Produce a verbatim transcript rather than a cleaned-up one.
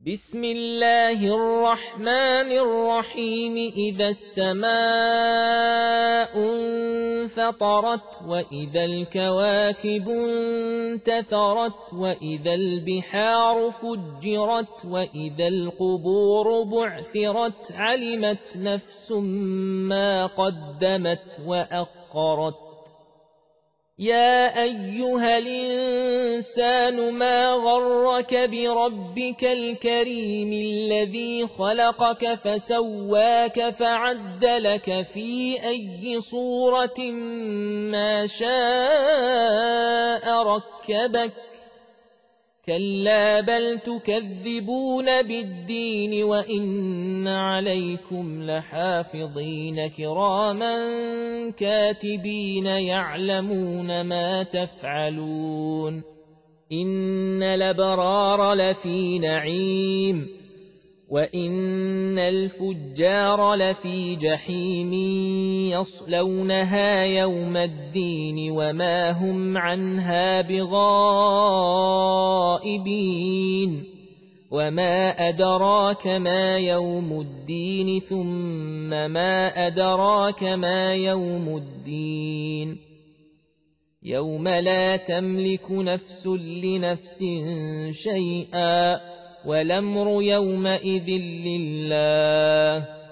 بسم الله الرحمن الرحيم إذا السماء انفطرت وإذا الكواكب انتثرت وإذا البحار فجرت وإذا القبور بعثرت علمت نفس ما قدمت وأخرت يا أيها الإنسان ما غرك بربك الكريم الذي خلقك فسواك فعدلك في أي صورة ما شاء ركبك كلا بل تكذبون بالدين وإن عليكم لحافظين كراما كاتبين يعلمون ما تفعلون إن الأبرار لفي نعيم وإن الفجار لفي جحيم يصلونها يوم الدين وما هم عنها بغائبين وما أدراك ما يوم الدين ثم ما أدراك ما يوم الدين يوم لا تملك نفس لنفس شيئا والأمر يومئذ لله